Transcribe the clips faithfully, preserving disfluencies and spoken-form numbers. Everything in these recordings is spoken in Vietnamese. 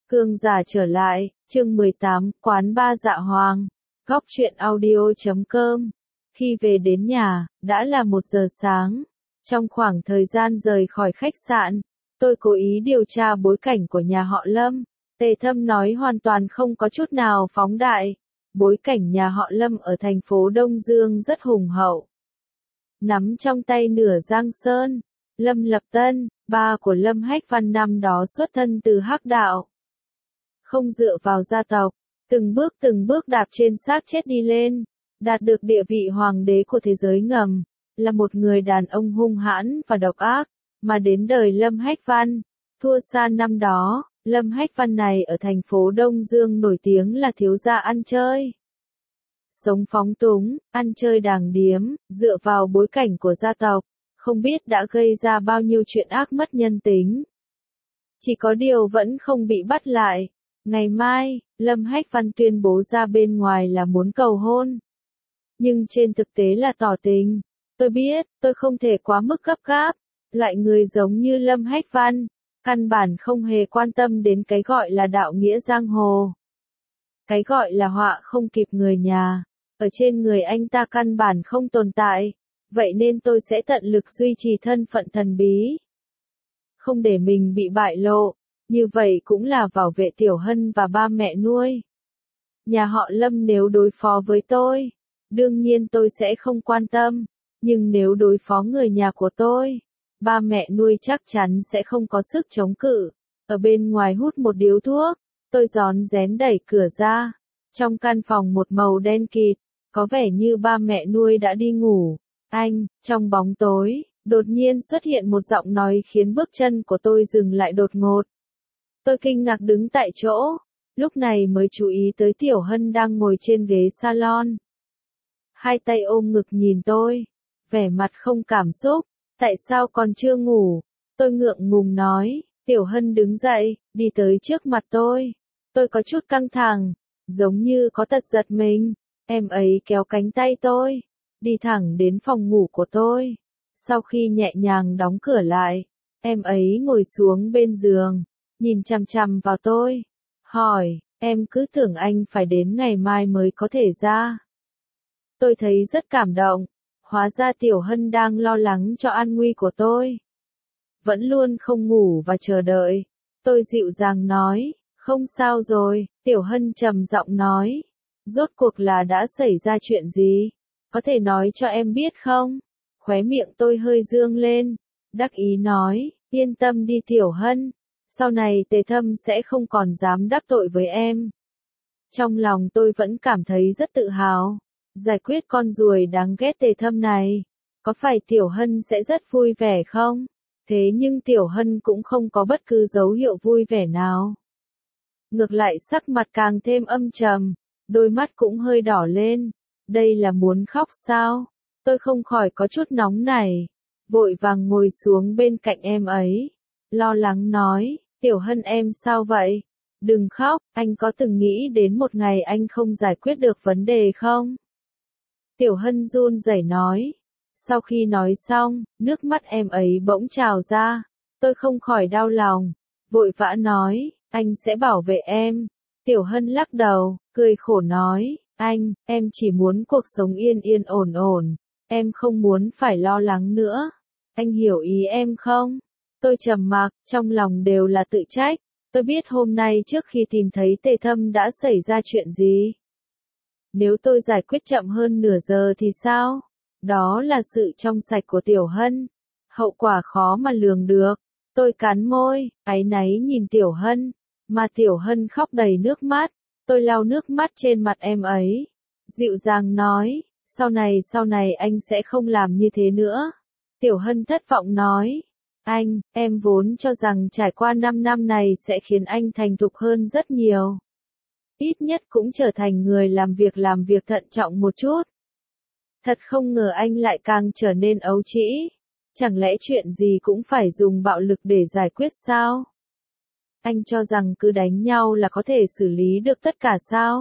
Cương giả trở lại, chương mười tám, quán ba Dạ Hoàng, góc truyện audio chấm com. Khi về đến nhà, đã là một giờ sáng. Trong khoảng thời gian rời khỏi khách sạn, tôi cố ý điều tra bối cảnh của nhà họ Lâm. Tề Thâm nói hoàn toàn không có chút nào phóng đại. Bối cảnh nhà họ Lâm ở thành phố Đông Dương rất hùng hậu. Nắm trong tay nửa Giang Sơn, Lâm Lập Tân, ba của Lâm Hách Văn năm đó xuất thân từ Hắc Đạo. Không dựa vào gia tộc, từng bước từng bước đạp trên xác chết đi lên, đạt được địa vị hoàng đế của thế giới ngầm, là một người đàn ông hung hãn và độc ác, mà đến đời Lâm Hách Văn, thua xa năm đó, Lâm Hách Văn này ở thành phố Đông Dương nổi tiếng là thiếu gia ăn chơi. Sống phóng túng, ăn chơi đàng điếm, dựa vào bối cảnh của gia tộc, không biết đã gây ra bao nhiêu chuyện ác mất nhân tính. Chỉ có điều vẫn không bị bắt lại. Ngày mai, Lâm Hách Văn tuyên bố ra bên ngoài là muốn cầu hôn. Nhưng trên thực tế là tỏ tình. Tôi biết, tôi không thể quá mức gấp gáp. Loại người giống như Lâm Hách Văn, căn bản không hề quan tâm đến cái gọi là đạo nghĩa giang hồ. Cái gọi là họa không kịp người nhà, ở trên người anh ta căn bản không tồn tại. Vậy nên tôi sẽ tận lực duy trì thân phận thần bí. Không để mình bị bại lộ. Như vậy cũng là bảo vệ Tiểu Hân và ba mẹ nuôi. Nhà họ Lâm nếu đối phó với tôi, đương nhiên tôi sẽ không quan tâm. Nhưng nếu đối phó người nhà của tôi, ba mẹ nuôi chắc chắn sẽ không có sức chống cự. Ở bên ngoài hút một điếu thuốc, tôi rón rén đẩy cửa ra. Trong căn phòng một màu đen kịt, có vẻ như ba mẹ nuôi đã đi ngủ. Anh, trong bóng tối, đột nhiên xuất hiện một giọng nói khiến bước chân của tôi dừng lại đột ngột. Tôi kinh ngạc đứng tại chỗ, lúc này mới chú ý tới Tiểu Hân đang ngồi trên ghế salon. Hai tay ôm ngực nhìn tôi, vẻ mặt không cảm xúc, tại sao còn chưa ngủ? Tôi ngượng ngùng nói, Tiểu Hân đứng dậy, đi tới trước mặt tôi. Tôi có chút căng thẳng, giống như có tật giật mình, em ấy kéo cánh tay tôi, đi thẳng đến phòng ngủ của tôi. Sau khi nhẹ nhàng đóng cửa lại, em ấy ngồi xuống bên giường. Nhìn chằm chằm vào tôi, hỏi, em cứ tưởng anh phải đến ngày mai mới có thể ra. Tôi thấy rất cảm động, hóa ra Tiểu Hân đang lo lắng cho an nguy của tôi. Vẫn luôn không ngủ và chờ đợi. Tôi dịu dàng nói, không sao rồi. Tiểu Hân trầm giọng nói, rốt cuộc là đã xảy ra chuyện gì? Có thể nói cho em biết không? Khóe miệng tôi hơi dương lên, đắc ý nói, yên tâm đi Tiểu Hân. Sau này Tề Thâm sẽ không còn dám đắc tội với em. Trong lòng tôi vẫn cảm thấy rất tự hào. Giải quyết con ruồi đáng ghét Tề Thâm này. Có phải Tiểu Hân sẽ rất vui vẻ không? Thế nhưng Tiểu Hân cũng không có bất cứ dấu hiệu vui vẻ nào. Ngược lại sắc mặt càng thêm âm trầm. Đôi mắt cũng hơi đỏ lên. Đây là muốn khóc sao? Tôi không khỏi có chút nóng này. Vội vàng ngồi xuống bên cạnh em ấy. Lo lắng nói, Tiểu Hân em sao vậy? Đừng khóc, anh có từng nghĩ đến một ngày anh không giải quyết được vấn đề không? Tiểu Hân run rẩy nói. Sau khi nói xong, nước mắt em ấy bỗng trào ra. Tôi không khỏi đau lòng. Vội vã nói, anh sẽ bảo vệ em. Tiểu Hân lắc đầu, cười khổ nói, anh, em chỉ muốn cuộc sống yên yên ổn ổn. Em không muốn phải lo lắng nữa. Anh hiểu ý em không? Tôi trầm mặc, trong lòng đều là tự trách. Tôi biết hôm nay trước khi tìm thấy Tề Thâm đã xảy ra chuyện gì. Nếu tôi giải quyết chậm hơn nửa giờ thì sao? Đó là sự trong sạch của Tiểu Hân. Hậu quả khó mà lường được. Tôi cắn môi, áy náy nhìn Tiểu Hân. Mà Tiểu Hân khóc đầy nước mắt. Tôi lau nước mắt trên mặt em ấy. Dịu dàng nói, sau này sau này anh sẽ không làm như thế nữa. Tiểu Hân thất vọng nói. Anh, em vốn cho rằng trải qua năm năm này sẽ khiến anh thành thục hơn rất nhiều. Ít nhất cũng trở thành người làm việc làm việc thận trọng một chút. Thật không ngờ anh lại càng trở nên ấu trĩ. Chẳng lẽ chuyện gì cũng phải dùng bạo lực để giải quyết sao? Anh cho rằng cứ đánh nhau là có thể xử lý được tất cả sao?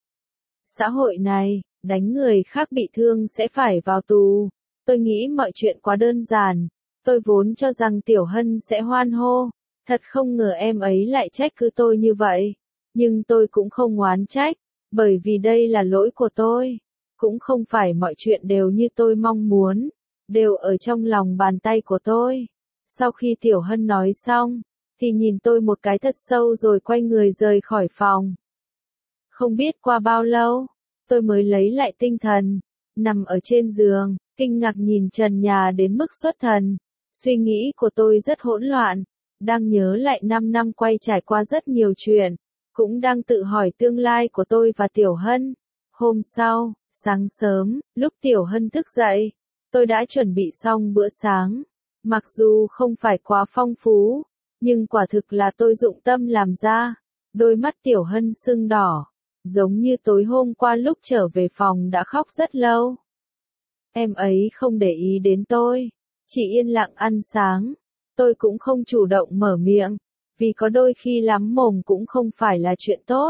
Xã hội này, đánh người khác bị thương sẽ phải vào tù. Tôi nghĩ mọi chuyện quá đơn giản. Tôi vốn cho rằng Tiểu Hân sẽ hoan hô. Thật không ngờ em ấy lại trách cứ tôi như vậy. Nhưng tôi cũng không oán trách, bởi vì đây là lỗi của tôi. Cũng không phải mọi chuyện đều như tôi mong muốn, đều ở trong lòng bàn tay của tôi. Sau khi Tiểu Hân nói xong, thì nhìn tôi một cái thật sâu rồi quay người rời khỏi phòng. Không biết qua bao lâu, tôi mới lấy lại tinh thần, nằm ở trên giường, kinh ngạc nhìn trần nhà đến mức xuất thần. Suy nghĩ của tôi rất hỗn loạn, đang nhớ lại năm năm quay trải qua rất nhiều chuyện, cũng đang tự hỏi tương lai của tôi và Tiểu Hân. Hôm sau, sáng sớm, lúc Tiểu Hân thức dậy, tôi đã chuẩn bị xong bữa sáng. Mặc dù không phải quá phong phú, nhưng quả thực là tôi dụng tâm làm ra. Đôi mắt Tiểu Hân sưng đỏ, giống như tối hôm qua lúc trở về phòng đã khóc rất lâu. Em ấy không để ý đến tôi, chỉ yên lặng ăn sáng. Tôi cũng không chủ động mở miệng, vì có đôi khi lắm mồm cũng không phải là chuyện tốt.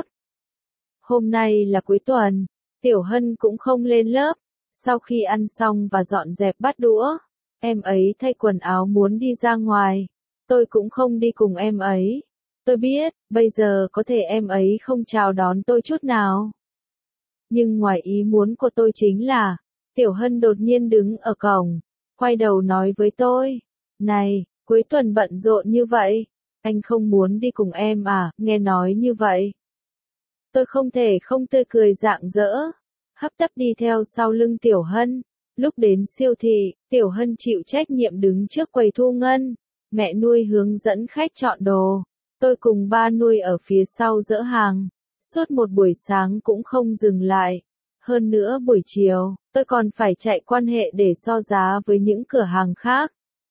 Hôm nay là cuối tuần, Tiểu Hân cũng không lên lớp. Sau khi ăn xong và dọn dẹp bát đũa, em ấy thay quần áo muốn đi ra ngoài. Tôi cũng không đi cùng em ấy. Tôi biết, bây giờ có thể em ấy không chào đón tôi chút nào. Nhưng ngoài ý muốn của tôi chính là, Tiểu Hân đột nhiên đứng ở cổng, quay đầu nói với tôi, này, cuối tuần bận rộn như vậy, anh không muốn đi cùng em à, nghe nói như vậy. Tôi không thể không tươi cười rạng rỡ, hấp tấp đi theo sau lưng Tiểu Hân. Lúc đến siêu thị, Tiểu Hân chịu trách nhiệm đứng trước quầy thu ngân, mẹ nuôi hướng dẫn khách chọn đồ. Tôi cùng ba nuôi ở phía sau dỡ hàng, suốt một buổi sáng cũng không dừng lại. Hơn nữa buổi chiều, tôi còn phải chạy quan hệ để so giá với những cửa hàng khác.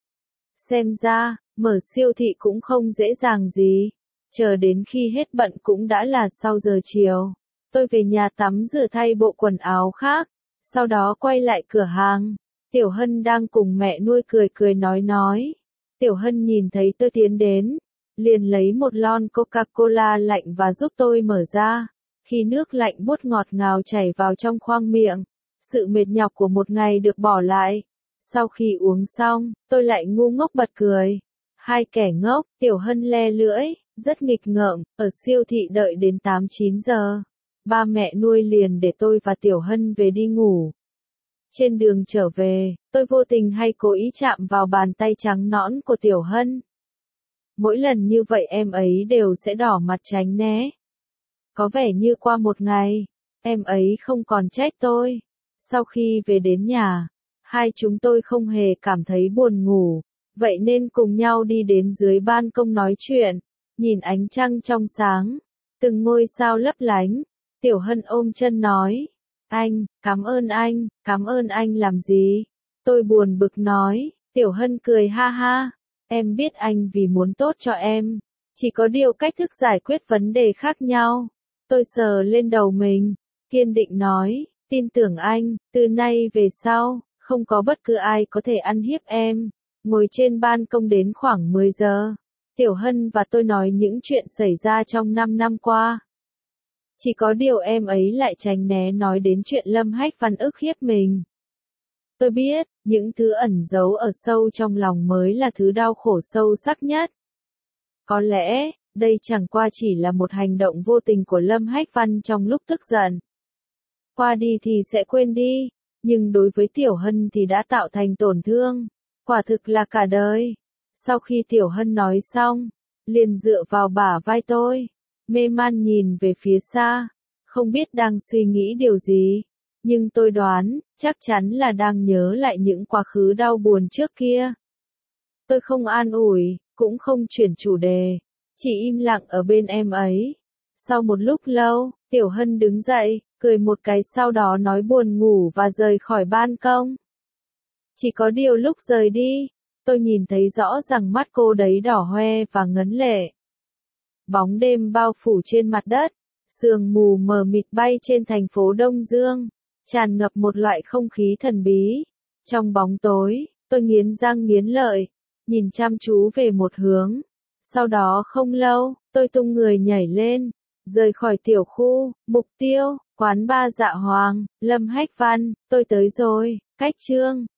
Xem ra, mở siêu thị cũng không dễ dàng gì. Chờ đến khi hết bận cũng đã là sau giờ chiều. Tôi về nhà tắm rửa thay bộ quần áo khác, sau đó quay lại cửa hàng. Tiểu Hân đang cùng mẹ nuôi cười cười nói nói. Tiểu Hân nhìn thấy tôi tiến đến, liền lấy một lon Coca-Cola lạnh và giúp tôi mở ra. Khi nước lạnh buốt ngọt ngào chảy vào trong khoang miệng, sự mệt nhọc của một ngày được bỏ lại. Sau khi uống xong, tôi lại ngu ngốc bật cười. Hai kẻ ngốc, Tiểu Hân le lưỡi, rất nghịch ngợm, ở siêu thị đợi đến tám chín giờ. Ba mẹ nuôi liền để tôi và Tiểu Hân về đi ngủ. Trên đường trở về, tôi vô tình hay cố ý chạm vào bàn tay trắng nõn của Tiểu Hân. Mỗi lần như vậy em ấy đều sẽ đỏ mặt tránh né. Có vẻ như qua một ngày, em ấy không còn trách tôi. Sau khi về đến nhà, hai chúng tôi không hề cảm thấy buồn ngủ, vậy nên cùng nhau đi đến dưới ban công nói chuyện, nhìn ánh trăng trong sáng, từng ngôi sao lấp lánh. Tiểu Hân ôm chân nói, anh, cảm ơn anh, cảm ơn anh làm gì? Tôi buồn bực nói. Tiểu Hân cười ha ha, em biết anh vì muốn tốt cho em, chỉ có điều cách thức giải quyết vấn đề khác nhau. Tôi sờ lên đầu mình, kiên định nói, tin tưởng anh, từ nay về sau, không có bất cứ ai có thể ăn hiếp em. Ngồi trên ban công đến khoảng mười giờ, Tiểu Hân và tôi nói những chuyện xảy ra trong năm năm qua. Chỉ có điều em ấy lại tránh né nói đến chuyện Lâm Hách Văn ức hiếp mình. Tôi biết, những thứ ẩn giấu ở sâu trong lòng mới là thứ đau khổ sâu sắc nhất. Có lẽ, đây chẳng qua chỉ là một hành động vô tình của Lâm Hách Văn trong lúc tức giận. Qua đi thì sẽ quên đi, nhưng đối với Tiểu Hân thì đã tạo thành tổn thương, quả thực là cả đời. Sau khi Tiểu Hân nói xong, liền dựa vào bả vai tôi, mê man nhìn về phía xa, không biết đang suy nghĩ điều gì, nhưng tôi đoán, chắc chắn là đang nhớ lại những quá khứ đau buồn trước kia. Tôi không an ủi, cũng không chuyển chủ đề, chỉ im lặng ở bên em ấy. Sau một lúc lâu, Tiểu Hân đứng dậy, cười một cái sau đó nói buồn ngủ và rời khỏi ban công. Chỉ có điều lúc rời đi, tôi nhìn thấy rõ ràng mắt cô đấy đỏ hoe và ngấn lệ. Bóng đêm bao phủ trên mặt đất, sương mù mờ mịt bay trên thành phố Đông Dương, tràn ngập một loại không khí thần bí. Trong bóng tối, tôi nghiến răng nghiến lợi, nhìn chăm chú về một hướng. Sau đó không lâu, tôi tung người nhảy lên, rời khỏi tiểu khu. Mục tiêu, quán ba Dạ Hoàng, Lâm Hách Văn, tôi tới rồi. Cách chương